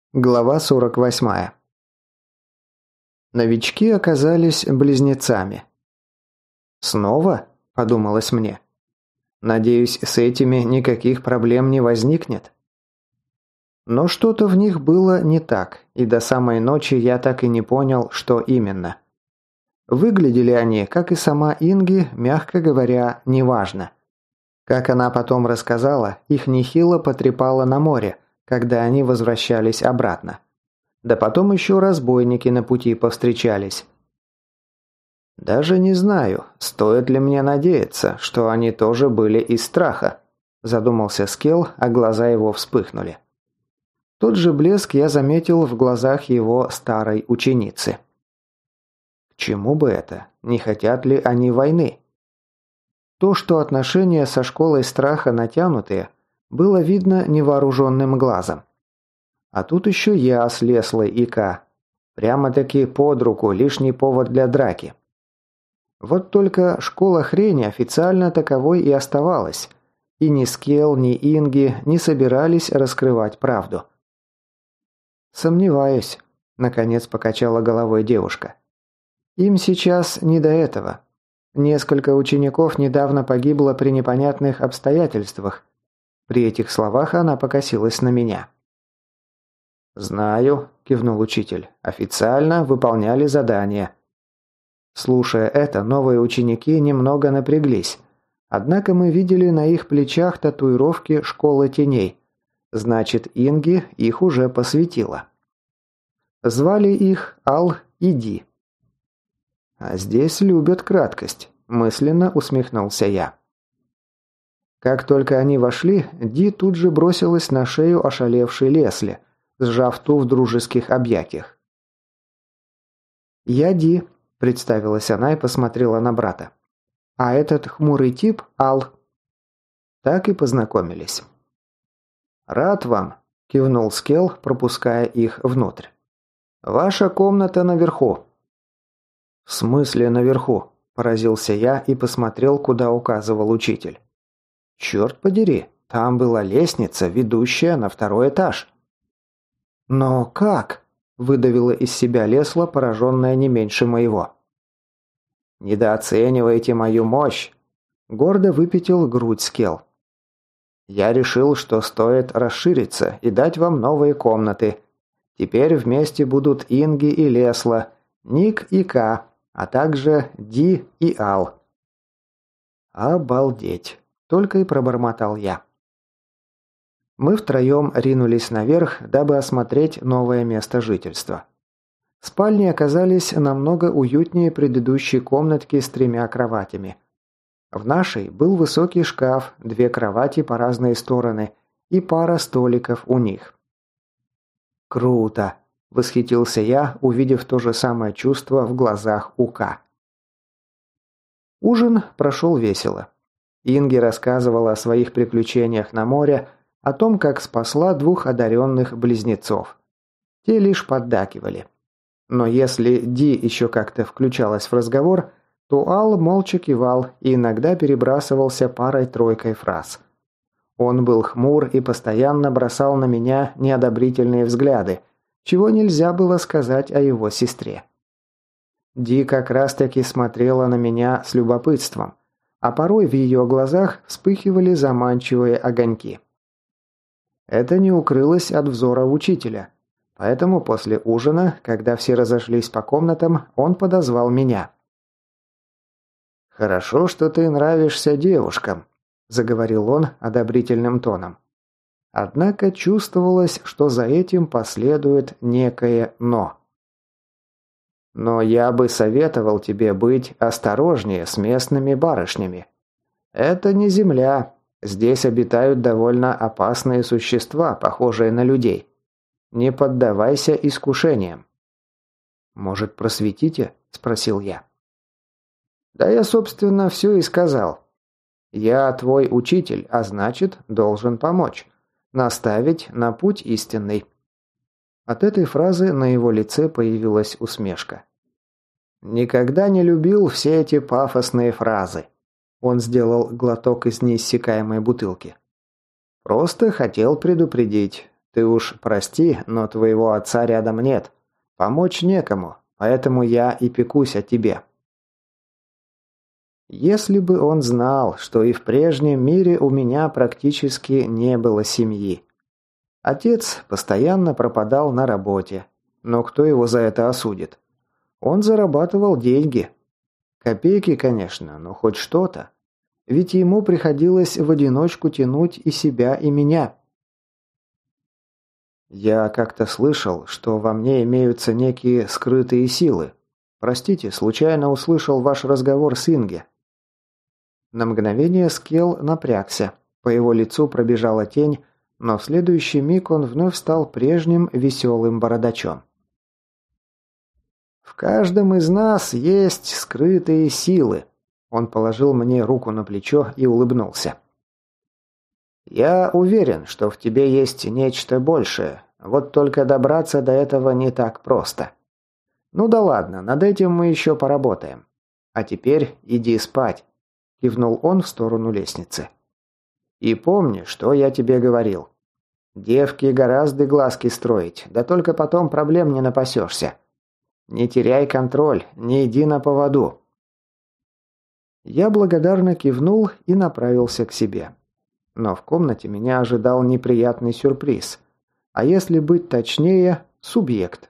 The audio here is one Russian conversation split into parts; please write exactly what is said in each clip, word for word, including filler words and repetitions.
Глава сорок восьмая. Новички оказались близнецами. «Снова?» – подумалось мне. «Надеюсь, с этими никаких проблем не возникнет». Но что-то в них было не так, и до самой ночи я так и не понял, что именно. Выглядели они, как и сама Инги, мягко говоря, неважно. Как она потом рассказала, их нехило потрепало на море, когда они возвращались обратно. Да потом еще разбойники на пути повстречались. «Даже не знаю, стоит ли мне надеяться, что они тоже были из страха», задумался Скелл, а глаза его вспыхнули. Тот же блеск я заметил в глазах его старой ученицы. К чему бы это? Не хотят ли они войны? То, что отношения со школой страха натянутые, было видно невооруженным глазом. А тут еще я с Леслой и Ка. Прямо-таки под руку, лишний повод для драки. Вот только школа хрени официально таковой и оставалась. И ни Скелл, ни Инги не собирались раскрывать правду. «Сомневаюсь», – наконец покачала головой девушка. «Им сейчас не до этого. Несколько учеников недавно погибло при непонятных обстоятельствах. При этих словах она покосилась на меня. «Знаю», – кивнул учитель. «Официально выполняли задание». Слушая это, новые ученики немного напряглись. Однако мы видели на их плечах татуировки «Школы теней». Значит, Инги их уже посвятила. Звали их Ал и Ди. «А здесь любят краткость», – мысленно усмехнулся я. Как только они вошли, Ди тут же бросилась на шею ошалевшей Лесли, сжав ту в дружеских объятиях. «Я Ди», – представилась она и посмотрела на брата. «А этот хмурый тип – Ал». Так и познакомились. «Рад вам», – кивнул Скелл, пропуская их внутрь. «Ваша комната наверху». «В смысле наверху?» – поразился я и посмотрел, куда указывал учитель. «Черт подери, там была лестница, ведущая на второй этаж». «Но как?» – выдавила из себя Лесла, пораженная не меньше моего. «Недооцениваете мою мощь!» – гордо выпятил грудь Скелл. «Я решил, что стоит расшириться и дать вам новые комнаты. Теперь вместе будут Инги и Лесла, Ник и Ка, а также Ди и Ал». «Обалдеть!» – только и пробормотал я. Мы втроем ринулись наверх, дабы осмотреть новое место жительства. Спальни оказались намного уютнее предыдущей комнатки с тремя кроватями. В нашей был высокий шкаф, две кровати по разные стороны и пара столиков у них. «Круто!» – восхитился я, увидев то же самое чувство в глазах у Ка. Ужин прошел весело. Инги рассказывала о своих приключениях на море, о том, как спасла двух одаренных близнецов. Те лишь поддакивали. Но если Ди еще как-то включалась в разговор, то Ал молча кивал и иногда перебрасывался парой-тройкой фраз. Он был хмур и постоянно бросал на меня неодобрительные взгляды, чего нельзя было сказать о его сестре. Ди как раз-таки смотрела на меня с любопытством, а порой в ее глазах вспыхивали заманчивые огоньки. Это не укрылось от взора учителя, поэтому после ужина, когда все разошлись по комнатам, он подозвал меня. «Хорошо, что ты нравишься девушкам», – заговорил он одобрительным тоном. Однако чувствовалось, что за этим последует некое «но». «Но я бы советовал тебе быть осторожнее с местными барышнями. Это не земля. Здесь обитают довольно опасные существа, похожие на людей. Не поддавайся искушениям». «Может, просветите?» – спросил я. «Да я, собственно, все и сказал. Я твой учитель, а значит, должен помочь. Наставить на путь истинный». От этой фразы на его лице появилась усмешка. «Никогда не любил все эти пафосные фразы». Он сделал глоток из неиссякаемой бутылки. «Просто хотел предупредить. Ты уж прости, но твоего отца рядом нет. Помочь некому, поэтому я и пекусь о тебе». Если бы он знал, что и в прежнем мире у меня практически не было семьи. Отец постоянно пропадал на работе, но кто его за это осудит? Он зарабатывал деньги. Копейки, конечно, но хоть что-то. Ведь ему приходилось в одиночку тянуть и себя, и меня. Я как-то слышал, что во мне имеются некие скрытые силы. Простите, случайно услышал ваш разговор с Инге. На мгновение Скелл напрягся. По его лицу пробежала тень, но в следующий миг он вновь стал прежним веселым бородачом. «В каждом из нас есть скрытые силы», – он положил мне руку на плечо и улыбнулся. «Я уверен, что в тебе есть нечто большее, вот только добраться до этого не так просто. Ну да ладно, над этим мы еще поработаем. А теперь иди спать», – кивнул он в сторону лестницы. «И помни, что я тебе говорил. Девки гораздо глазки строить, да только потом проблем не напасешься. Не теряй контроль, не иди на поводу». Я благодарно кивнул и направился к себе. Но в комнате меня ожидал неприятный сюрприз. А если быть точнее, субъект.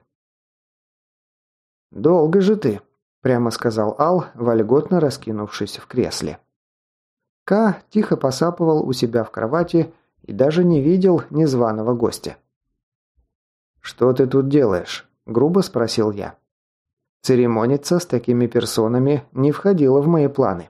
«Долго же ты», – прямо сказал Ал, вольготно раскинувшись в кресле. Ка тихо посапывал у себя в кровати и даже не видел незваного гостя. «Что ты тут делаешь?» – грубо спросил я. Церемониться с такими персонами не входило в мои планы.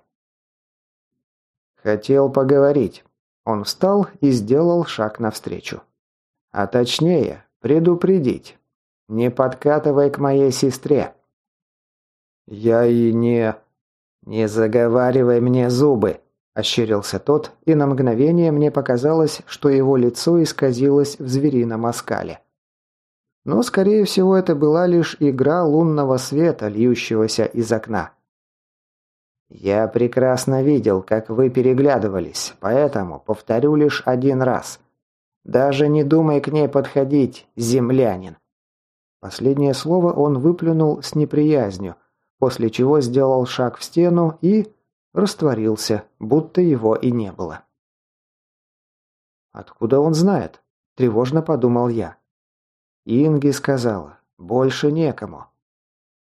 «Хотел поговорить». Он встал и сделал шаг навстречу. «А точнее, предупредить. Не подкатывай к моей сестре». «Я и не...» «Не заговаривай мне зубы», – ощерился тот, и на мгновение мне показалось, что его лицо исказилось в зверином оскале. Но, скорее всего, это была лишь игра лунного света, льющегося из окна. «Я прекрасно видел, как вы переглядывались, поэтому повторю лишь один раз. Даже не думай к ней подходить, землянин». Последнее слово он выплюнул с неприязнью, после чего сделал шаг в стену и растворился, будто его и не было. «Откуда он знает?» – тревожно подумал я. Инги сказала, больше некому.